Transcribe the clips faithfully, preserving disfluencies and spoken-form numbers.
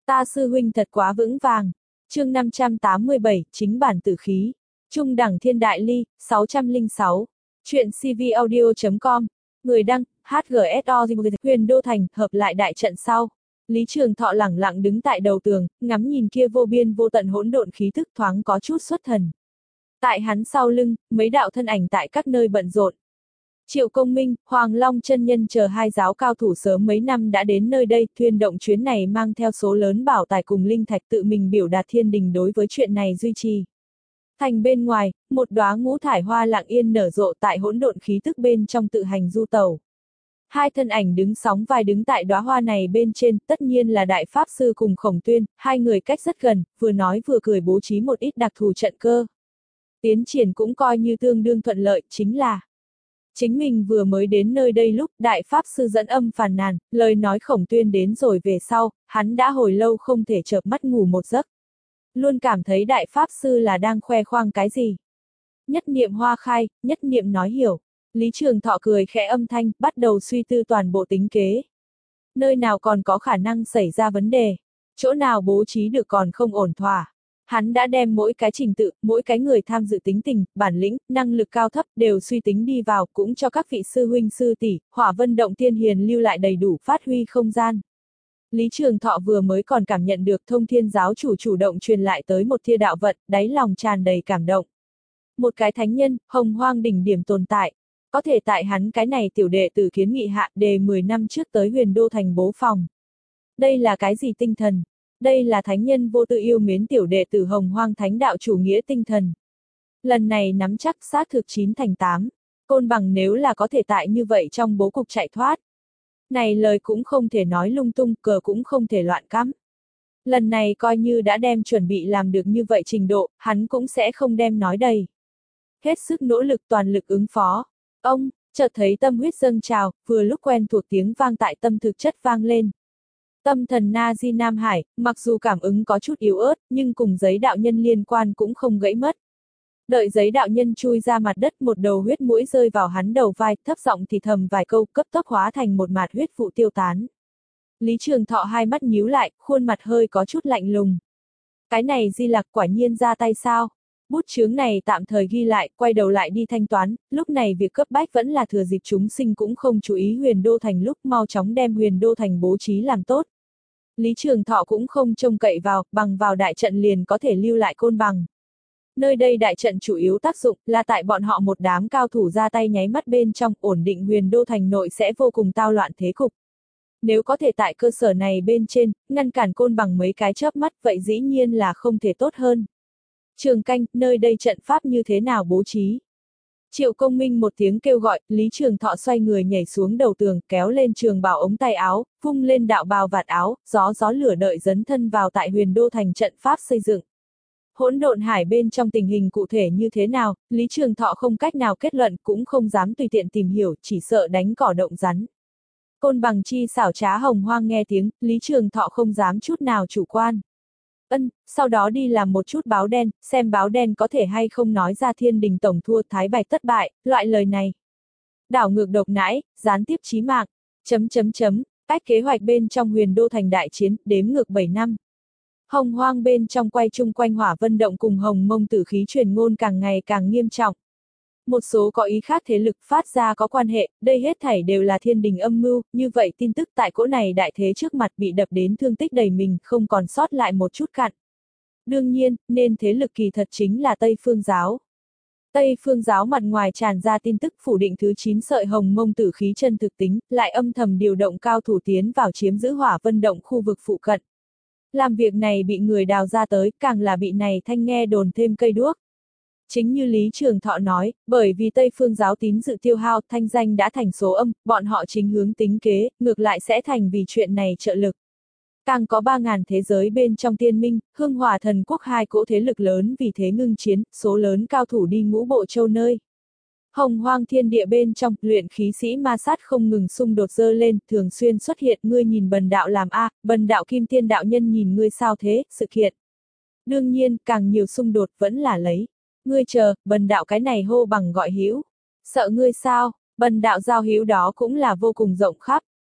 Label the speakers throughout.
Speaker 1: Ta sư huynh thật quá vững vàng. Chương năm trăm tám mươi bảy, chính bản tử khí. Trung đẳng thiên đại ly, sáu trăm lẻ sáu. Chuyện cvaudio chấm com. Người đăng, hát giê ét o Huyền Đô Thành, hợp lại đại trận sau. Lý Trường Thọ lẳng lặng đứng tại đầu tường, ngắm nhìn kia vô biên vô tận hỗn độn khí thức thoáng có chút xuất thần. Tại hắn sau lưng, mấy đạo thân ảnh tại các nơi bận rộn. Triệu Công Minh, Hoàng Long chân nhân chờ hai giáo cao thủ sớm mấy năm đã đến nơi đây, thuyền động chuyến này mang theo số lớn bảo tài cùng linh thạch tự mình biểu đạt thiên đình đối với chuyện này duy trì. Thành bên ngoài, một đóa ngũ thải hoa lặng yên nở rộ tại hỗn độn khí tức bên trong tự hành du tẩu. Hai thân ảnh đứng sóng vai đứng tại đóa hoa này bên trên, tất nhiên là Đại Pháp Sư cùng Khổng Tuyên, hai người cách rất gần, vừa nói vừa cười bố trí một ít đặc thù trận cơ. Tiến triển cũng coi như tương đương thuận lợi, chính là chính mình vừa mới đến nơi đây lúc Đại Pháp Sư dẫn âm phàn nàn, lời nói Khổng Tuyên đến rồi về sau, hắn đã hồi lâu không thể chợp mắt ngủ một giấc. Luôn cảm thấy Đại Pháp Sư là đang khoe khoang cái gì. Nhất niệm hoa khai, nhất niệm nói hiểu. Lý Trường Thọ cười khẽ âm thanh, bắt đầu suy tư toàn bộ tính kế. Nơi nào còn có khả năng xảy ra vấn đề, chỗ nào bố trí được còn không ổn thỏa. Hắn đã đem mỗi cái trình tự, mỗi cái người tham dự tính tình, bản lĩnh, năng lực cao thấp đều suy tính đi vào, cũng cho các vị sư huynh sư tỷ, Hỏa Vân Động Tiên Hiền lưu lại đầy đủ phát huy không gian. Lý Trường Thọ vừa mới còn cảm nhận được Thông Thiên giáo chủ chủ động truyền lại tới một thia đạo vận, đáy lòng tràn đầy cảm động. Một cái thánh nhân, hồng hoang đỉnh điểm tồn tại, có thể tại hắn cái này tiểu đệ tử kiến nghị hạ đề mười năm trước tới Huyền Đô Thành bố phòng. Đây là cái gì tinh thần? Đây là thánh nhân vô tư yêu mến tiểu đệ tử hồng hoang thánh đạo chủ nghĩa tinh thần. Lần này nắm chắc xác thực chín thành tám. Côn Bằng nếu là có thể tại như vậy trong bố cục chạy thoát. Này lời cũng không thể nói lung tung, cờ cũng không thể loạn cắm. Lần này coi như đã đem chuẩn bị làm được như vậy trình độ, hắn cũng sẽ không đem nói đầy. Hết sức nỗ lực toàn lực ứng phó. Ông, chợt thấy tâm huyết dâng trào, vừa lúc quen thuộc tiếng vang tại tâm thực chất vang lên. Tâm thần Na Di Nam Hải, mặc dù cảm ứng có chút yếu ớt, nhưng cùng giấy đạo nhân liên quan cũng không gãy mất. Đợi giấy đạo nhân chui ra mặt đất, một đầu huyết mũi rơi vào hắn đầu vai, thấp giọng thì thầm vài câu, cấp tốc hóa thành một mạt huyết vụ tiêu tán. Lý Trường Thọ hai mắt nhíu lại, khuôn mặt hơi có chút lạnh lùng. Cái này Di Lặc quả nhiên ra tay sao? Bút chướng này tạm thời ghi lại, quay đầu lại đi thanh toán, lúc này việc cấp bách vẫn là thừa dịp chúng sinh cũng không chú ý Huyền Đô Thành lúc mau chóng đem Huyền Đô Thành bố trí làm tốt. Lý Trường Thọ cũng không trông cậy vào, bằng vào đại trận liền có thể lưu lại Côn Bằng. Nơi đây đại trận chủ yếu tác dụng là tại bọn họ một đám cao thủ ra tay nháy mắt bên trong, ổn định Huyền Đô Thành nội sẽ vô cùng tao loạn thế cục. Nếu có thể tại cơ sở này bên trên, ngăn cản Côn Bằng mấy cái chớp mắt, vậy dĩ nhiên là không thể tốt hơn. Trường Canh, nơi đây trận pháp như thế nào bố trí? Triệu Công Minh một tiếng kêu gọi, Lý Trường Thọ xoay người nhảy xuống đầu tường, kéo lên trường bào ống tay áo, vung lên đạo bào vạt áo, gió gió lửa đợi dấn thân vào tại Huyền Đô Thành trận pháp xây dựng. Hỗn độn hải bên trong tình hình cụ thể như thế nào, Lý Trường Thọ không cách nào kết luận, cũng không dám tùy tiện tìm hiểu, chỉ sợ đánh cỏ động rắn. Côn Bằng chi xảo trá hồng hoang nghe tiếng, Lý Trường Thọ không dám chút nào chủ quan. Ân, sau đó đi làm một chút báo đen, xem báo đen có thể hay không nói ra thiên đình tổng thua Thái Bạch thất bại, loại lời này. Đảo ngược độc nãi, gián tiếp chí mạng, chấm chấm chấm, cách kế hoạch bên trong Huyền Đô Thành đại chiến, đếm ngược bảy năm. Hồng hoang bên trong quay chung quanh Hỏa Vân Động cùng Hồng Mông tử khí truyền ngôn càng ngày càng nghiêm trọng. Một số có ý khác thế lực phát ra có quan hệ, đây hết thảy đều là thiên đình âm mưu, như vậy tin tức tại cỗ này đại thế trước mặt bị đập đến thương tích đầy mình, không còn sót lại một chút cặn. Đương nhiên, nên thế lực kỳ thật chính là Tây Phương Giáo. Tây Phương Giáo mặt ngoài tràn ra tin tức phủ định thứ chín sợi Hồng Mông tử khí chân thực tính, lại âm thầm điều động cao thủ tiến vào chiếm giữ Hỏa Vân Động khu vực phụ cận. Làm việc này bị người đào ra tới, càng là bị này thanh nghe đồn thêm cây đuốc. Chính như Lý Trường Thọ nói, bởi vì Tây Phương Giáo tín dự tiêu hao, thanh danh đã thành số âm, bọn họ chính hướng tính kế, ngược lại sẽ thành vì chuyện này trợ lực. Càng có ba ngàn thế giới bên trong tiên minh, Hương Hỏa Thần Quốc hai cỗ thế lực lớn vì thế ngưng chiến, số lớn cao thủ đi ngũ bộ châu nơi. Hồng hoang thiên địa bên trong, luyện khí sĩ ma sát không ngừng xung đột dơ lên, thường xuyên xuất hiện, ngươi nhìn bần đạo làm a, bần đạo kim tiên đạo nhân nhìn ngươi sao thế, sự kiện. Đương nhiên, càng nhiều xung đột vẫn là lấy. Ngươi chờ, bần đạo cái này hô bằng gọi hữu. Sợ ngươi sao, bần đạo giao hữu đó cũng là vô cùng rộng khắp.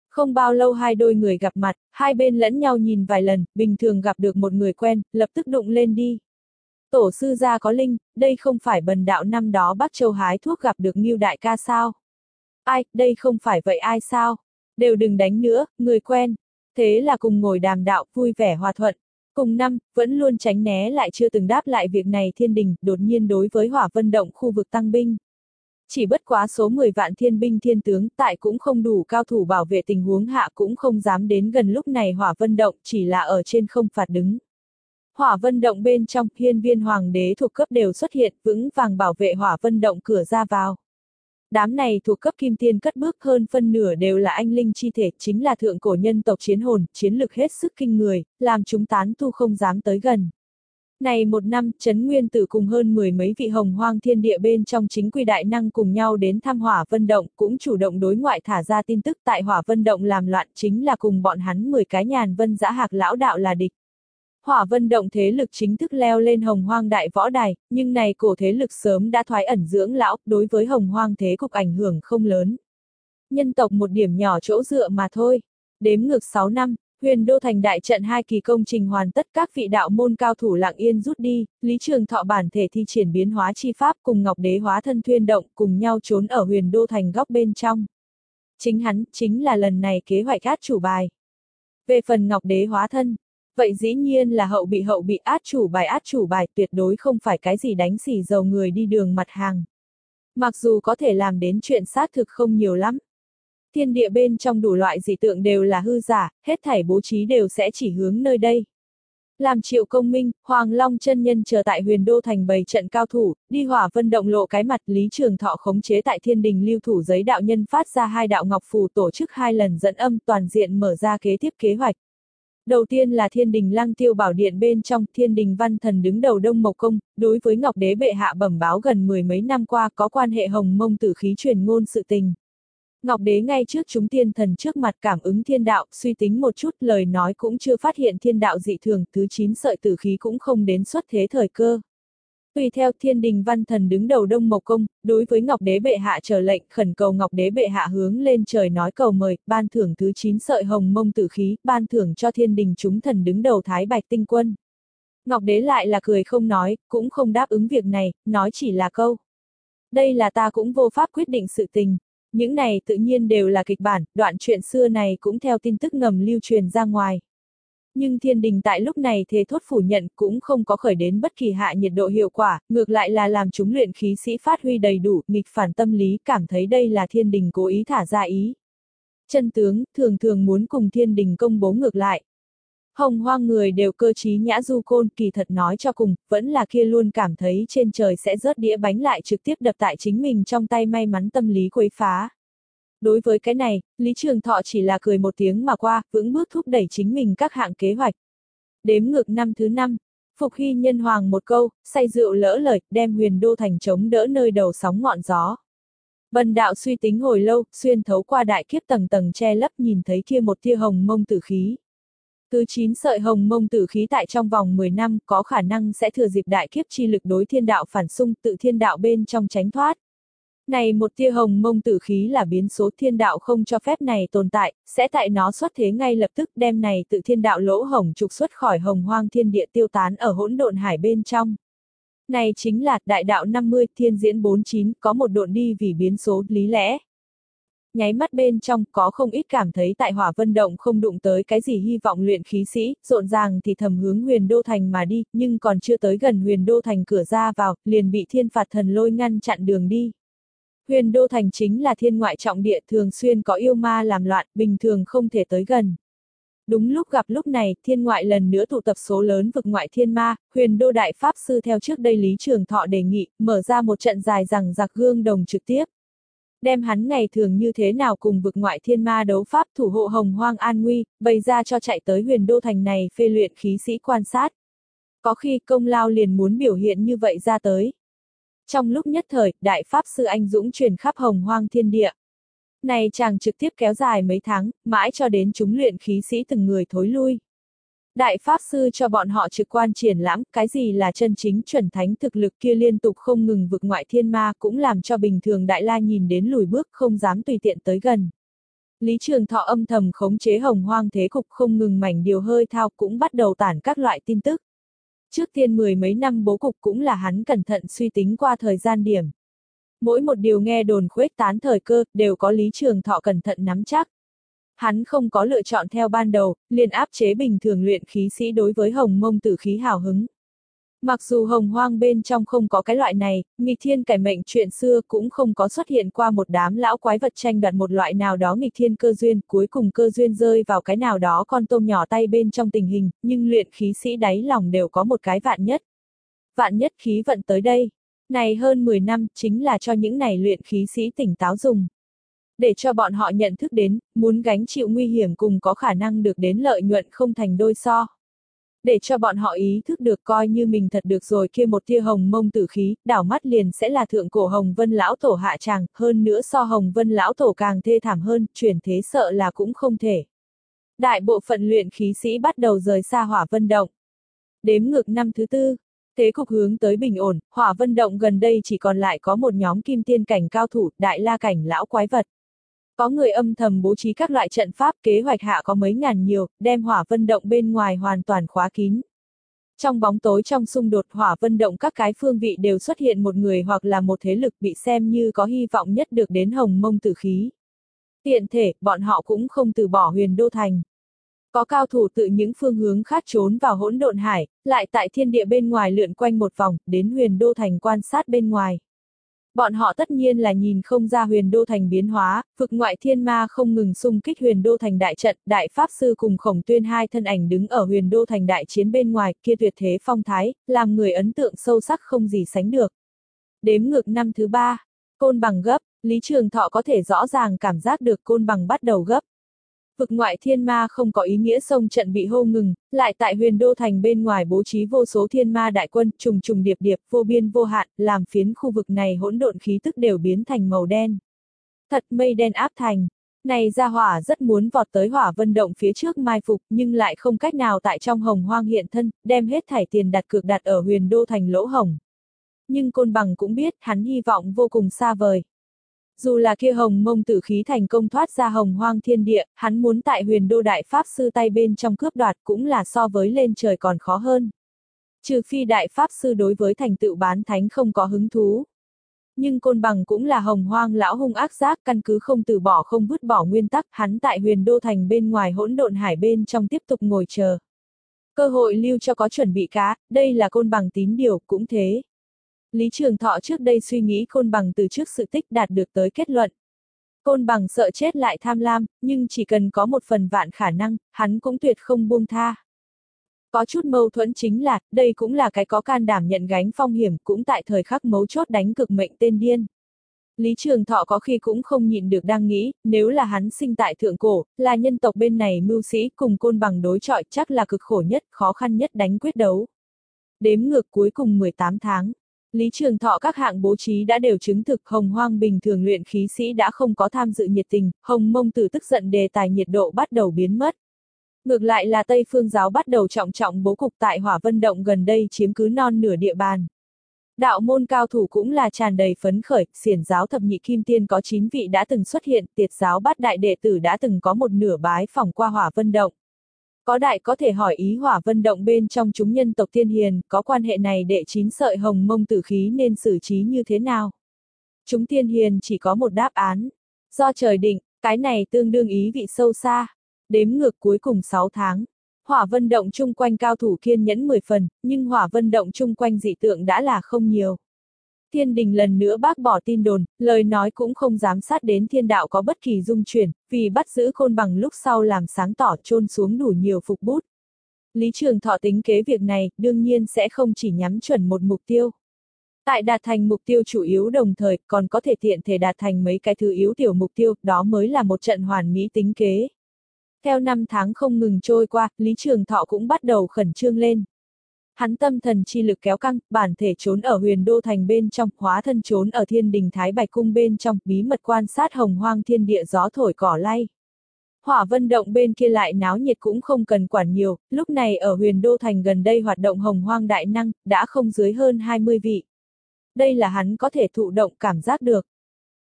Speaker 1: Không bao lâu hai đôi người gặp mặt, hai bên lẫn nhau nhìn vài lần, bình thường gặp được một người quen, lập tức đụng lên đi. Tổ sư gia có linh, đây không phải bần đạo năm đó Bắc Châu hái thuốc gặp được Ngưu đại ca sao? Ai, đây không phải vậy ai sao? Đều đừng đánh nữa, người quen. Thế là cùng ngồi đàm đạo, vui vẻ hòa thuận. Cùng năm, vẫn luôn tránh né lại chưa từng đáp lại việc này thiên đình, đột nhiên đối với Hỏa Vân Động khu vực tăng binh. Chỉ bất quá số mười vạn thiên binh thiên tướng tại cũng không đủ cao thủ bảo vệ tình huống hạ cũng không dám đến gần lúc này Hỏa Vân Động chỉ là ở trên không phạt đứng. Hỏa Vân Động bên trong, hiên viên hoàng đế thuộc cấp đều xuất hiện, vững vàng bảo vệ Hỏa Vân Động cửa ra vào. Đám này thuộc cấp kim tiên cất bước hơn phân nửa đều là anh linh chi thể, chính là thượng cổ nhân tộc chiến hồn, chiến lực hết sức kinh người, làm chúng tán tu không dám tới gần. Này một năm, Trấn Nguyên Tử cùng hơn mười mấy vị hồng hoang thiên địa bên trong chính quy đại năng cùng nhau đến thăm Hỏa Vân Động, cũng chủ động đối ngoại thả ra tin tức tại Hỏa Vân Động làm loạn chính là cùng bọn hắn mười cái nhàn vân dã hạc lão đạo là địch. Hỏa Vân Động thế lực chính thức leo lên hồng hoang đại võ đài, nhưng này cổ thế lực sớm đã thoái ẩn dưỡng lão, đối với hồng hoang thế cục ảnh hưởng không lớn. Nhân tộc một điểm nhỏ chỗ dựa mà thôi. Đếm ngược sáu năm, Huyền Đô Thành đại trận hai kỳ công trình hoàn tất, các vị đạo môn cao thủ lặng yên rút đi, Lý Trường Thọ bản thể thi triển biến hóa chi pháp cùng Ngọc Đế hóa thân thuyên động cùng nhau trốn ở Huyền Đô Thành góc bên trong. Chính hắn, chính là lần này kế hoạch át chủ bài. Về phần Ngọc Đế hóa thân, vậy dĩ nhiên là hậu bị hậu bị át chủ bài át chủ bài tuyệt đối không phải cái gì đánh xỉ dầu người đi đường mặt hàng. Mặc dù có thể làm đến chuyện xác thực không nhiều lắm. Thiên địa bên trong đủ loại dị tượng đều là hư giả, hết thảy bố trí đều sẽ chỉ hướng nơi đây. Làm Triệu Công Minh, Hoàng Long chân nhân chờ tại Huyền Đô Thành bày trận cao thủ, đi Hỏa Vân Động lộ cái mặt, Lý Trường Thọ khống chế tại Thiên Đình lưu thủ giấy đạo nhân phát ra hai đạo ngọc phù tổ chức hai lần dẫn âm toàn diện mở ra kế tiếp kế hoạch. Đầu tiên là Thiên Đình Lăng Tiêu Bảo Điện bên trong, Thiên Đình Văn Thần đứng đầu Đông Mộc Công, đối với Ngọc Đế bệ hạ bẩm báo gần mười mấy năm qua có quan hệ hồng mông tử khí truyền ngôn sự tình. Ngọc Đế ngay trước chúng tiên thần trước mặt cảm ứng thiên đạo, suy tính một chút lời nói cũng chưa phát hiện thiên đạo dị thường, thứ chín sợi tử khí cũng không đến xuất thế thời cơ. Tùy theo Thiên Đình Văn Thần đứng đầu Đông Mộc Công, đối với Ngọc Đế bệ hạ trở lệnh khẩn cầu Ngọc Đế bệ hạ hướng lên trời nói cầu mời, ban thưởng thứ chín sợi hồng mông tử khí, ban thưởng cho Thiên Đình chúng thần đứng đầu Thái Bạch Tinh Quân. Ngọc Đế lại là cười không nói, cũng không đáp ứng việc này, nói chỉ là câu. Đây là ta cũng vô pháp quyết định sự tình. Những này tự nhiên đều là kịch bản, đoạn chuyện xưa này cũng theo tin tức ngầm lưu truyền ra ngoài. Nhưng Thiên Đình tại lúc này thề thốt phủ nhận cũng không có khởi đến bất kỳ hạ nhiệt độ hiệu quả, ngược lại là làm chúng luyện khí sĩ phát huy đầy đủ, nghịch phản tâm lý, cảm thấy đây là Thiên Đình cố ý thả ra ý. Chân tướng, thường thường muốn cùng Thiên Đình công bố ngược lại. Hồng hoang người đều cơ trí nhã du côn, kỳ thật nói cho cùng, vẫn là kia luôn cảm thấy trên trời sẽ rớt đĩa bánh lại trực tiếp đập tại chính mình trong tay, may mắn tâm lý quấy phá. Đối với cái này, Lý Trường Thọ chỉ là cười một tiếng mà qua, vững bước thúc đẩy chính mình các hạng kế hoạch. Đếm ngược năm thứ năm, Phục Hy nhân hoàng một câu, say rượu lỡ lời, đem Huyền Đô Thành chống đỡ nơi đầu sóng ngọn gió. Bần đạo suy tính hồi lâu, xuyên thấu qua đại kiếp tầng tầng che lấp nhìn thấy kia một tia hồng mông tử khí. Thứ chín sợi hồng mông tử khí tại trong vòng mười năm có khả năng sẽ thừa dịp đại kiếp chi lực đối thiên đạo phản xung, tự thiên đạo bên trong tránh thoát. Này một tia hồng mông tử khí là biến số, thiên đạo không cho phép này tồn tại, sẽ tại nó xuất thế ngay lập tức đem này tự thiên đạo lỗ hổng trục xuất khỏi hồng hoang thiên địa, tiêu tán ở hỗn độn hải bên trong. Này chính là đại đạo năm mươi, thiên diễn bốn mươi chín, có một độn đi vì biến số, lý lẽ. Nháy mắt bên trong, có không ít cảm thấy tại Hỏa Vân Động không đụng tới cái gì hy vọng luyện khí sĩ, rộn ràng thì thầm hướng Huyền Đô Thành mà đi, nhưng còn chưa tới gần Huyền Đô Thành cửa ra vào, liền bị thiên phạt thần lôi ngăn chặn đường đi. Huyền Đô Thành chính là thiên ngoại trọng địa, thường xuyên có yêu ma làm loạn, bình thường không thể tới gần. Đúng lúc gặp lúc này, thiên ngoại lần nữa tụ tập số lớn vực ngoại thiên ma, Huyền Đô Đại Pháp Sư theo trước đây Lý Trường Thọ đề nghị, mở ra một trận dài rằng giặc gương đồng trực tiếp. Đem hắn ngày thường như thế nào cùng vực ngoại thiên ma đấu pháp thủ hộ hồng hoang an nguy, bày ra cho chạy tới Huyền Đô Thành này phê luyện khí sĩ quan sát. Có khi công lao liền muốn biểu hiện như vậy ra tới. Trong lúc nhất thời, Đại Pháp Sư anh dũng truyền khắp hồng hoang thiên địa. Này chàng trực tiếp kéo dài mấy tháng, mãi cho đến chúng luyện khí sĩ từng người thối lui. Đại Pháp Sư cho bọn họ trực quan triển lãm, cái gì là chân chính chuẩn thánh thực lực kia liên tục không ngừng vực ngoại thiên ma cũng làm cho bình thường đại la nhìn đến lùi bước không dám tùy tiện tới gần. Lý Trường Thọ âm thầm khống chế hồng hoang thế cục, không ngừng mảnh điều hơi thao, cũng bắt đầu tản các loại tin tức. Trước tiên mười mấy năm bố cục cũng là hắn cẩn thận suy tính qua thời gian điểm. Mỗi một điều nghe đồn khuếch tán thời cơ, đều có Lý Trường Thọ cẩn thận nắm chắc. Hắn không có lựa chọn theo ban đầu, liền áp chế bình thường luyện khí sĩ đối với hồng mông tử khí hào hứng. Mặc dù hồng hoang bên trong không có cái loại này, nghịch thiên cải mệnh chuyện xưa cũng không có xuất hiện qua một đám lão quái vật tranh đoạt một loại nào đó nghịch thiên cơ duyên, cuối cùng cơ duyên rơi vào cái nào đó con tôm nhỏ tay bên trong tình hình, nhưng luyện khí sĩ đáy lòng đều có một cái vạn nhất. Vạn nhất khí vận tới đây. Này hơn mười năm, chính là cho những này luyện khí sĩ tỉnh táo dùng. Để cho bọn họ nhận thức đến, muốn gánh chịu nguy hiểm cùng có khả năng được đến lợi nhuận không thành đôi so. Để cho bọn họ ý thức được coi như mình thật được rồi kia một tia hồng mông tử khí, đảo mắt liền sẽ là thượng cổ Hồng Vân lão tổ hạ tràng, hơn nữa so Hồng Vân lão tổ càng thê thảm hơn, chuyển thế sợ là cũng không thể. Đại bộ phận luyện khí sĩ bắt đầu rời xa Hỏa Vân Động. Đếm ngược năm thứ tư, thế cục hướng tới bình ổn, Hỏa Vân Động gần đây chỉ còn lại có một nhóm kim tiên cảnh cao thủ, đại la cảnh lão quái vật. Có người âm thầm bố trí các loại trận pháp, kế hoạch hạ có mấy ngàn nhiều, đem Hỏa Vân Động bên ngoài hoàn toàn khóa kín. Trong bóng tối trong xung đột Hỏa Vân Động các cái phương vị đều xuất hiện một người hoặc là một thế lực bị xem như có hy vọng nhất được đến hồng mông tử khí. Tiện thể, bọn họ cũng không từ bỏ Huyền Đô Thành. Có cao thủ tự những phương hướng khác trốn vào hỗn độn hải, lại tại thiên địa bên ngoài lượn quanh một vòng, đến Huyền Đô Thành quan sát bên ngoài. Bọn họ tất nhiên là nhìn không ra Huyền Đô Thành biến hóa, vực ngoại thiên ma không ngừng xung kích Huyền Đô Thành đại trận, đại pháp sư cùng Khổng Tuyên hai thân ảnh đứng ở Huyền Đô Thành đại chiến bên ngoài, kia tuyệt thế phong thái, làm người ấn tượng sâu sắc không gì sánh được. Đếm ngược năm thứ ba, Côn Bằng gấp, Lý Trường Thọ có thể rõ ràng cảm giác được Côn Bằng bắt đầu gấp. Vực ngoại thiên ma không có ý nghĩa sông trận bị hô ngừng, lại tại Huyền Đô Thành bên ngoài bố trí vô số thiên ma đại quân, trùng trùng điệp điệp, vô biên vô hạn, làm phiến khu vực này hỗn độn khí tức đều biến thành màu đen. Thật mây đen áp thành. Này ra hỏa rất muốn vọt tới Hỏa Vân Động phía trước mai phục, nhưng lại không cách nào tại trong hồng hoang hiện thân, đem hết thảy tiền đặt cược đặt ở Huyền Đô Thành lỗ hổng. Nhưng Côn Bằng cũng biết, hắn hy vọng vô cùng xa vời. Dù là kia hồng mông tử khí thành công thoát ra hồng hoang thiên địa, hắn muốn tại Huyền Đô đại pháp sư tay bên trong cướp đoạt cũng là so với lên trời còn khó hơn. Trừ phi đại pháp sư đối với thành tựu bán thánh không có hứng thú. Nhưng Côn Bằng cũng là hồng hoang lão hung ác giác, căn cứ không từ bỏ không vứt bỏ nguyên tắc, hắn tại Huyền Đô Thành bên ngoài hỗn độn hải bên trong tiếp tục ngồi chờ. Cơ hội lưu cho có chuẩn bị cá, đây là Côn Bằng tín điều, cũng thế. Lý Trường Thọ trước đây suy nghĩ Côn Bằng từ trước sự tích đạt được tới kết luận. Côn Bằng sợ chết lại tham lam, nhưng chỉ cần có một phần vạn khả năng, hắn cũng tuyệt không buông tha. Có chút mâu thuẫn chính là, đây cũng là cái có can đảm nhận gánh phong hiểm, cũng tại thời khắc mấu chốt đánh cực mệnh tên điên. Lý Trường Thọ có khi cũng không nhịn được đang nghĩ, nếu là hắn sinh tại thượng cổ, là nhân tộc bên này mưu sĩ cùng Côn Bằng đối chọi chắc là cực khổ nhất, khó khăn nhất đánh quyết đấu. Đếm ngược cuối cùng mười tám tháng. Lý Trường Thọ các hạng bố trí đã đều chứng thực, hồng hoang bình thường luyện khí sĩ đã không có tham dự nhiệt tình, hồng mông tử tức giận đề tài nhiệt độ bắt đầu biến mất. Ngược lại là Tây Phương giáo bắt đầu trọng trọng bố cục tại Hỏa Vân Động gần đây chiếm cứ non nửa địa bàn. Đạo môn cao thủ cũng là tràn đầy phấn khởi, xiển giáo thập nhị kim tiên có chín vị đã từng xuất hiện, tiệt giáo bát đại đệ tử đã từng có một nửa bái phỏng qua Hỏa Vân Động. Có đại có thể hỏi ý Hỏa Vân Động bên trong chúng nhân tộc tiên hiền, có quan hệ này đệ chín sợi hồng mông tử khí nên xử trí như thế nào? Chúng tiên hiền chỉ có một đáp án. Do trời định, cái này tương đương ý vị sâu xa. Đếm ngược cuối cùng sáu tháng. Hỏa Vân Động chung quanh cao thủ kiên nhẫn mười phần, nhưng Hỏa Vân Động chung quanh dị tượng đã là không nhiều. Thiên đình lần nữa bác bỏ tin đồn, lời nói cũng không dám sát đến thiên đạo có bất kỳ dung chuyển, vì bắt giữ Côn Bằng lúc sau làm sáng tỏ chôn xuống đủ nhiều phục bút. Lý Trường Thọ tính kế việc này, đương nhiên sẽ không chỉ nhắm chuẩn một mục tiêu. Tại đạt thành mục tiêu chủ yếu đồng thời, còn có thể tiện thể đạt thành mấy cái thứ yếu tiểu mục tiêu, đó mới là một trận hoàn mỹ tính kế. Theo năm tháng không ngừng trôi qua, Lý Trường Thọ cũng bắt đầu khẩn trương lên. Hắn tâm thần chi lực kéo căng, bản thể trốn ở Huyền Đô Thành bên trong, hóa thân trốn ở Thiên Đình Thái Bạch Cung bên trong, bí mật quan sát hồng hoang thiên địa gió thổi cỏ lay. Hỏa Vân Động bên kia lại náo nhiệt cũng không cần quản nhiều, lúc này ở Huyền Đô Thành gần đây hoạt động hồng hoang đại năng, đã không dưới hơn hai mươi vị. Đây là hắn có thể thụ động cảm giác được.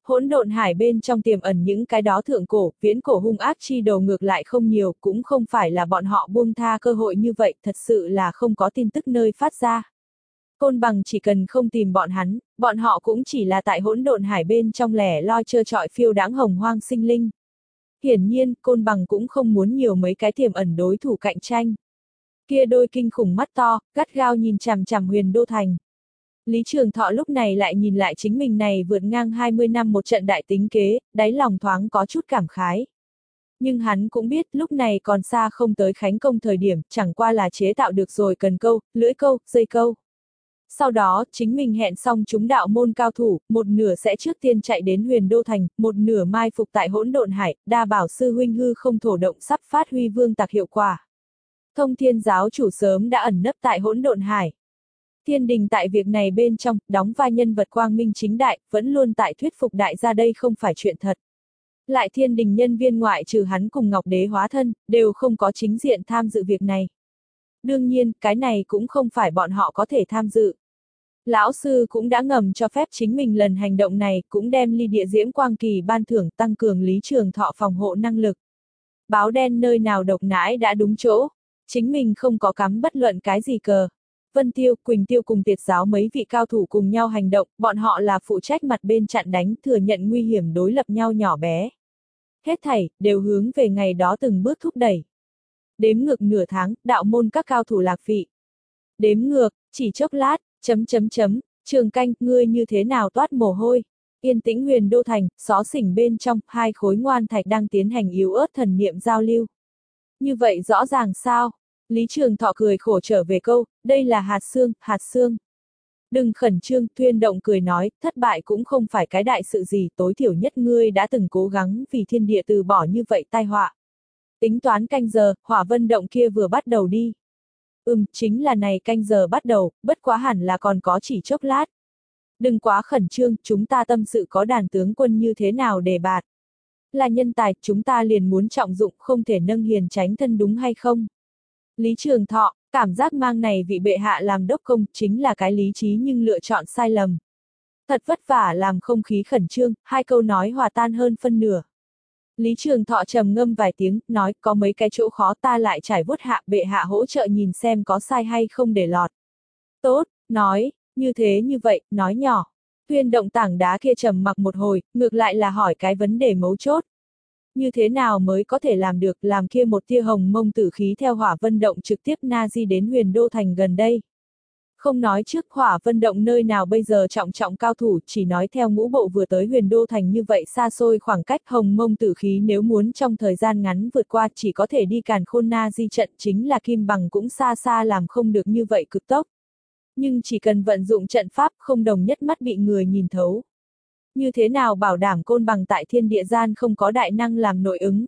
Speaker 1: Hỗn độn hải bên trong tiềm ẩn những cái đó thượng cổ, viễn cổ hung ác chi đồ ngược lại không nhiều, cũng không phải là bọn họ buông tha cơ hội như vậy, thật sự là không có tin tức nơi phát ra. Côn bằng chỉ cần không tìm bọn hắn, bọn họ cũng chỉ là tại hỗn độn hải bên trong lẻ loi trơ trọi phiêu đáng hồng hoang sinh linh. Hiển nhiên, côn bằng cũng không muốn nhiều mấy cái tiềm ẩn đối thủ cạnh tranh. Kia đôi kinh khủng mắt to, gắt gao nhìn chằm chằm Huyền Đô Thành. Lý Trường Thọ lúc này lại nhìn lại chính mình này vượt ngang hai mươi năm một trận đại tính kế, đáy lòng thoáng có chút cảm khái. Nhưng hắn cũng biết lúc này còn xa không tới khánh công thời điểm, chẳng qua là chế tạo được rồi cần câu, lưỡi câu, dây câu. Sau đó, chính mình hẹn xong chúng đạo môn cao thủ, một nửa sẽ trước tiên chạy đến Huyền Đô Thành, một nửa mai phục tại hỗn độn hải, đa bảo sư huynh hư không thổ động sắp phát huy vương tạc hiệu quả. Thông Thiên giáo chủ sớm đã ẩn nấp tại hỗn độn hải. Thiên đình tại việc này bên trong, đóng vai nhân vật quang minh chính đại, vẫn luôn tại thuyết phục đại gia đây không phải chuyện thật. Lại thiên đình nhân viên ngoại trừ hắn cùng Ngọc Đế hóa thân, đều không có chính diện tham dự việc này. Đương nhiên, cái này cũng không phải bọn họ có thể tham dự. Lão sư cũng đã ngầm cho phép chính mình lần hành động này, cũng đem ly địa diễm quang kỳ ban thưởng tăng cường Lý Trường Thọ phòng hộ năng lực. Báo đen nơi nào độc nãi đã đúng chỗ, chính mình không có cắm bất luận cái gì cờ. Vân Tiêu, Quỳnh Tiêu cùng Tiệt giáo mấy vị cao thủ cùng nhau hành động, bọn họ là phụ trách mặt bên chặn đánh, thừa nhận nguy hiểm đối lập nhau nhỏ bé. Hết thảy, đều hướng về ngày đó từng bước thúc đẩy. Đếm ngược nửa tháng, đạo môn các cao thủ lạc vị. Đếm ngược, chỉ chốc lát, chấm chấm chấm, Trường Canh, ngươi như thế nào toát mồ hôi. Yên tĩnh Huyền Đô Thành, xó xỉnh bên trong, hai khối ngoan thạch đang tiến hành yếu ớt thần niệm giao lưu. Như vậy rõ ràng sao? Lý Trường Thọ cười khổ trở về câu, đây là hạt xương, hạt xương. Đừng khẩn trương, Tuyên Động cười nói, thất bại cũng không phải cái đại sự gì, tối thiểu nhất ngươi đã từng cố gắng vì thiên địa từ bỏ như vậy tai họa. Tính toán canh giờ, hỏa vân động kia vừa bắt đầu đi. Ừm, chính là này canh giờ bắt đầu, bất quá hẳn là còn có chỉ chốc lát. Đừng quá khẩn trương, chúng ta tâm sự có đàn tướng quân như thế nào để bạt. Là nhân tài, chúng ta liền muốn trọng dụng, không thể nâng hiền tránh thân đúng hay không? Lý Trường Thọ, cảm giác mang này vị bệ hạ làm đốc công, chính là cái lý trí nhưng lựa chọn sai lầm. Thật vất vả làm không khí khẩn trương, hai câu nói hòa tan hơn phân nửa. Lý Trường Thọ trầm ngâm vài tiếng, nói có mấy cái chỗ khó ta lại trải vuốt hạ, bệ hạ hỗ trợ nhìn xem có sai hay không để lọt. Tốt, nói, như thế như vậy, nói nhỏ. Tuyên Động tảng đá kia trầm mặc một hồi, ngược lại là hỏi cái vấn đề mấu chốt. Như thế nào mới có thể làm được làm kia một tia hồng mông tử khí theo hỏa vân động trực tiếp na di đến Huyền Đô Thành gần đây. Không nói trước hỏa vân động nơi nào bây giờ trọng trọng cao thủ, chỉ nói theo ngũ bộ vừa tới Huyền Đô Thành như vậy xa xôi khoảng cách hồng mông tử khí nếu muốn trong thời gian ngắn vượt qua chỉ có thể đi Càn Khôn Na Di trận, chính là Kim Bằng cũng xa xa làm không được như vậy cực tốc. Nhưng chỉ cần vận dụng trận pháp không đồng nhất mắt bị người nhìn thấu. Như thế nào bảo đảm Côn Bằng tại thiên địa gian không có đại năng làm nội ứng?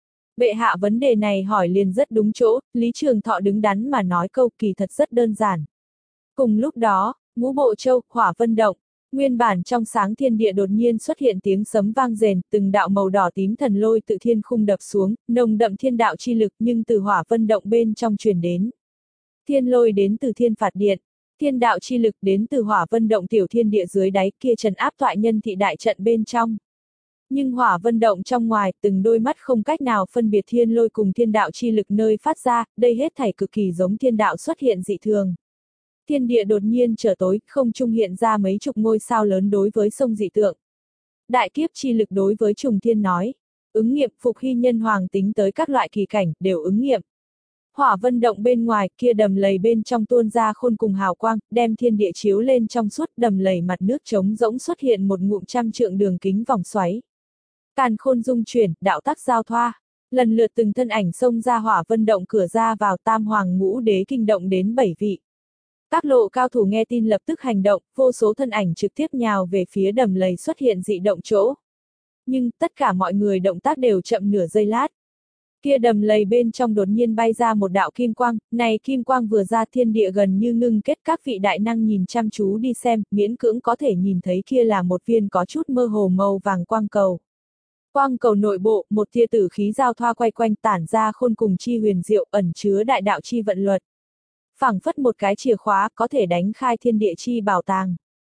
Speaker 1: Bệ hạ vấn đề này hỏi liền rất đúng chỗ, Lý Trường Thọ đứng đắn mà nói câu kỳ thật rất đơn giản. Cùng lúc đó, ngũ bộ châu, hỏa vân động, nguyên bản trong sáng thiên địa đột nhiên xuất hiện tiếng sấm vang rền, từng đạo màu đỏ tím thần lôi tự thiên khung đập xuống, nồng đậm thiên đạo chi lực nhưng từ hỏa vân động bên trong truyền đến. Thiên lôi đến từ thiên phạt điện, thiên đạo chi lực đến từ hỏa vân động tiểu thiên địa dưới đáy kia trấn áp toại nhân thị đại trận bên trong. Nhưng hỏa vân động trong ngoài, từng đôi mắt không cách nào phân biệt thiên lôi cùng thiên đạo chi lực nơi phát ra, đây hết thảy cực kỳ giống thiên đạo xuất hiện dị thường. Thiên địa đột nhiên trở tối, không trung hiện ra mấy chục ngôi sao lớn đối với sông dị tượng. Đại kiếp chi lực đối với trùng thiên nói. Ứng nghiệm phục hy nhân hoàng tính tới các loại kỳ cảnh, đều ứng nghiệm. Hỏa vân động bên ngoài, kia đầm lầy bên trong tuôn ra khôn cùng hào quang, đem thiên địa chiếu lên trong suốt đầm lầy mặt nước trống rỗng xuất hiện một ngụm trăm trượng đường kính vòng xoáy. Càn khôn dung chuyển, đạo tắc giao thoa. Lần lượt từng thân ảnh xông ra hỏa vân động cửa ra vào tam hoàng ngũ đế kinh động đến bảy vị. Các lộ cao thủ nghe tin lập tức hành động, vô số thân ảnh trực tiếp nhào về phía đầm lầy xuất hiện dị động chỗ. Nhưng, tất cả mọi người động tác đều chậm nửa giây lát. Kia đầm lầy bên trong đột nhiên bay ra một đạo kim quang, này kim quang vừa ra thiên địa gần như ngưng kết các vị đại năng nhìn chăm chú đi xem, miễn cưỡng có thể nhìn thấy kia là một viên có chút mơ hồ màu vàng quang cầu. Quang cầu nội bộ, một tia tử khí giao thoa quay quanh tản ra khôn cùng chi huyền diệu ẩn chứa đại đạo chi vận luật. Phảng phất một cái chìa khóa có thể đánh khai thiên địa chi bảo tàng.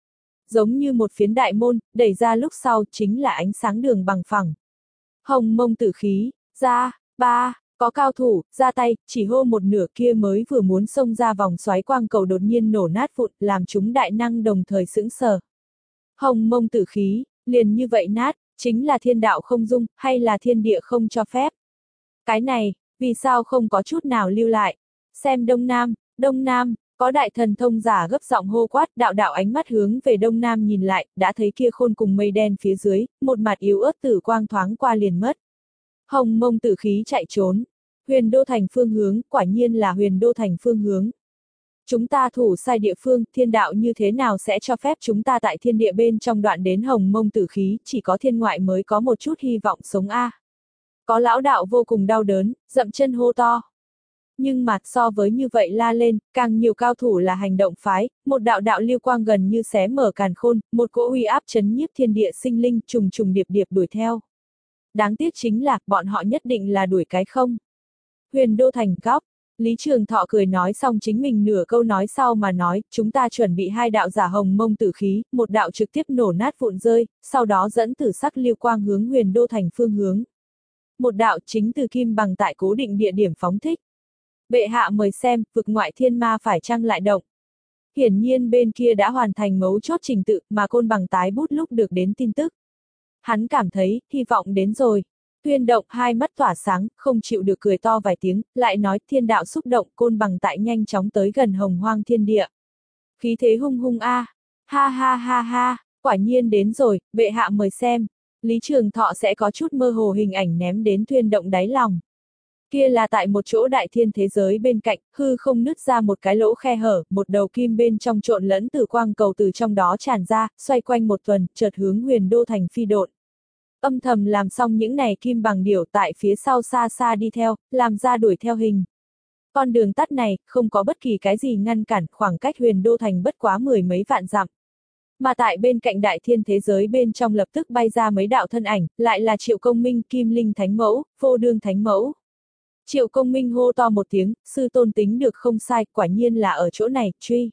Speaker 1: giống như một phiến đại môn, đẩy ra lúc sau chính là ánh sáng đường bằng phẳng. Hồng mông tử khí, ra, ba, có cao thủ, ra tay, chỉ hô một nửa kia mới vừa muốn xông ra vòng xoáy quang cầu đột nhiên nổ nát vụn, làm chúng đại năng đồng thời sững sờ. Hồng mông tử khí, liền như vậy nát, chính là thiên đạo không dung, hay là thiên địa không cho phép? Cái này, vì sao không có chút nào lưu lại? Xem Đông Nam, Đông Nam, có đại thần thông giả gấp giọng hô quát, đạo đạo ánh mắt hướng về Đông Nam nhìn lại, đã thấy kia khôn cùng mây đen phía dưới, một mặt yếu ớt tử quang thoáng qua liền mất. Hồng mông tử khí chạy trốn. Huyền Đô Thành phương hướng, quả nhiên là Huyền Đô Thành phương hướng. Chúng ta thủ sai địa phương, thiên đạo như thế nào sẽ cho phép chúng ta tại thiên địa bên trong đoạn đến hồng mông tử khí, chỉ có thiên ngoại mới có một chút hy vọng sống a. Có lão đạo vô cùng đau đớn, dậm chân hô to. Nhưng mà, so với như vậy la lên, càng nhiều cao thủ là hành động phái, một đạo đạo lưu quang gần như xé mở càn khôn, một cỗ uy áp chấn nhiếp thiên địa sinh linh trùng trùng điệp điệp đuổi theo. Đáng tiếc chính là, bọn họ nhất định là đuổi cái không. Huyền Đô Thành góc, Lý Trường Thọ cười nói xong chính mình nửa câu nói sau mà nói, chúng ta chuẩn bị hai đạo giả hồng mông tử khí, một đạo trực tiếp nổ nát vụn rơi, sau đó dẫn tử sắc lưu quang hướng Huyền Đô Thành phương hướng. Một đạo chính từ kim bằng tại cố định địa điểm phóng thích. Bệ hạ mời xem, vực ngoại thiên ma phải chăng lại động. Hiển nhiên bên kia đã hoàn thành mấu chốt trình tự, mà côn bằng tái bút lúc được đến tin tức. Hắn cảm thấy, hy vọng đến rồi. Tuyên Động hai mắt tỏa sáng, không chịu được cười to vài tiếng, lại nói thiên đạo xúc động, côn bằng tại nhanh chóng tới gần hồng hoang thiên địa. Khí thế hung hung a, à. Ha ha ha ha, quả nhiên đến rồi, bệ hạ mời xem. Lý Trường Thọ sẽ có chút mơ hồ hình ảnh ném đến Tuyên Động đáy lòng. Kia là tại một chỗ đại thiên thế giới bên cạnh, hư không nứt ra một cái lỗ khe hở, một đầu kim bên trong trộn lẫn tử quang cầu từ trong đó tràn ra, xoay quanh một tuần, chợt hướng Huyền Đô Thành phi độn. Âm thầm làm xong những này kim bằng điểu tại phía sau xa xa đi theo, làm ra đuổi theo hình. Con đường tắt này, không có bất kỳ cái gì ngăn cản, khoảng cách Huyền Đô Thành bất quá mười mấy vạn dặm. Mà tại bên cạnh đại thiên thế giới bên trong lập tức bay ra mấy đạo thân ảnh, lại là Triệu Công Minh, Kim Linh Thánh Mẫu, Vô Đương Thánh Mẫu. Triệu Công Minh hô to một tiếng, sư tôn tính được không sai, quả nhiên là ở chỗ này, truy.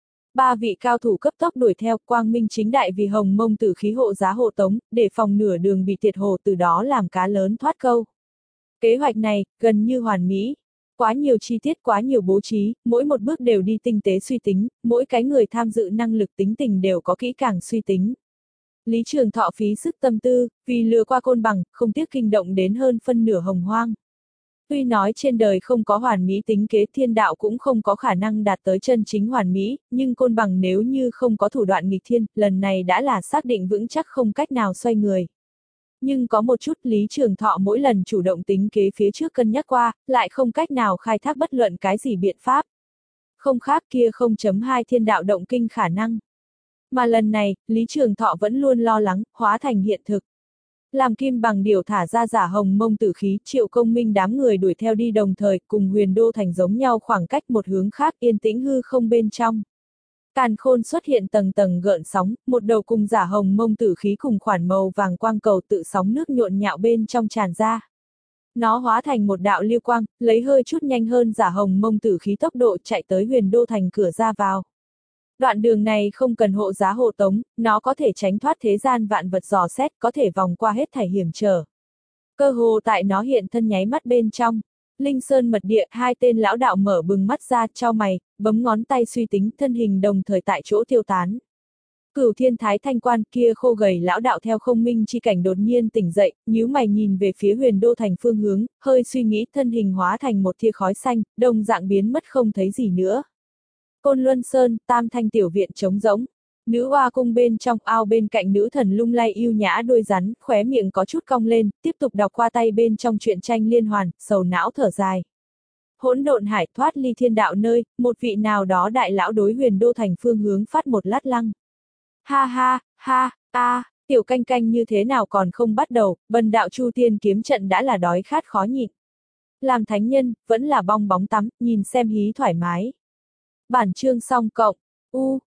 Speaker 1: Ba vị cao thủ cấp tốc đuổi theo, quang minh chính đại vì hồng mông tử khí hộ giá hộ tống, để phòng nửa đường bị tiệt hồ, từ đó làm cá lớn thoát câu. Kế hoạch này, gần như hoàn mỹ. Quá nhiều chi tiết, quá nhiều bố trí, mỗi một bước đều đi tinh tế suy tính, mỗi cái người tham dự năng lực tính tình đều có kỹ càng suy tính. Lý Trường Thọ phí sức tâm tư, vì lừa qua côn bằng, không tiếc kinh động đến hơn phân nửa hồng hoang. Tuy nói trên đời không có hoàn mỹ tính kế, thiên đạo cũng không có khả năng đạt tới chân chính hoàn mỹ, nhưng côn bằng nếu như không có thủ đoạn nghịch thiên, lần này đã là xác định vững chắc không cách nào xoay người. Nhưng có một chút, Lý Trường Thọ mỗi lần chủ động tính kế phía trước cân nhắc qua, lại không cách nào khai thác bất luận cái gì biện pháp. Không khác kia không chấm hai thiên đạo động kinh khả năng. Mà lần này, Lý Trường Thọ vẫn luôn lo lắng, hóa thành hiện thực. Làm kim bằng điểu thả ra giả hồng mông tử khí, Triệu Công Minh đám người đuổi theo đi đồng thời, cùng Huyền Đô Thành giống nhau khoảng cách một hướng khác, yên tĩnh hư không bên trong. Càn khôn xuất hiện tầng tầng gợn sóng, một đầu cùng giả hồng mông tử khí cùng khoản màu vàng quang cầu tự sóng nước nhộn nhạo bên trong tràn ra. Nó hóa thành một đạo lưu quang, lấy hơi chút nhanh hơn giả hồng mông tử khí tốc độ chạy tới Huyền Đô Thành cửa ra vào. Đoạn đường này không cần hộ giá hộ tống, nó có thể tránh thoát thế gian vạn vật dò xét, có thể vòng qua hết thảy hiểm trở. Cơ hồ tại nó hiện thân nháy mắt bên trong. Linh Sơn mật địa, hai tên lão đạo mở bừng mắt ra, chau mày, bấm ngón tay suy tính, thân hình đồng thời tại chỗ tiêu tán. Cửu Thiên Thái Thanh Quan kia khô gầy lão đạo theo không minh chi cảnh đột nhiên tỉnh dậy, nhíu mày nhìn về phía Huyền Đô Thành phương hướng, hơi suy nghĩ, thân hình hóa thành một tia khói xanh, đồng dạng biến mất không thấy gì nữa. Côn Luân Sơn, Tam Thanh tiểu viện trống rỗng. Nữ oa cung bên trong ao bên cạnh nữ thần lung lay yêu nhã đuôi rắn, khóe miệng có chút cong lên, tiếp tục đọc qua tay bên trong truyện tranh liên hoàn, sầu não thở dài. Hỗn độn hải thoát ly thiên đạo nơi, một vị nào đó đại lão đối Huyền Đô Thành phương hướng phát một lát lăng. Ha ha, ha, a, tiểu canh canh như thế nào còn không bắt đầu, bần đạo Chu Tiên kiếm trận đã là đói khát khó nhịn. Làm thánh nhân, vẫn là bong bóng tắm, nhìn xem hí thoải mái. Bản chương xong cộng, u,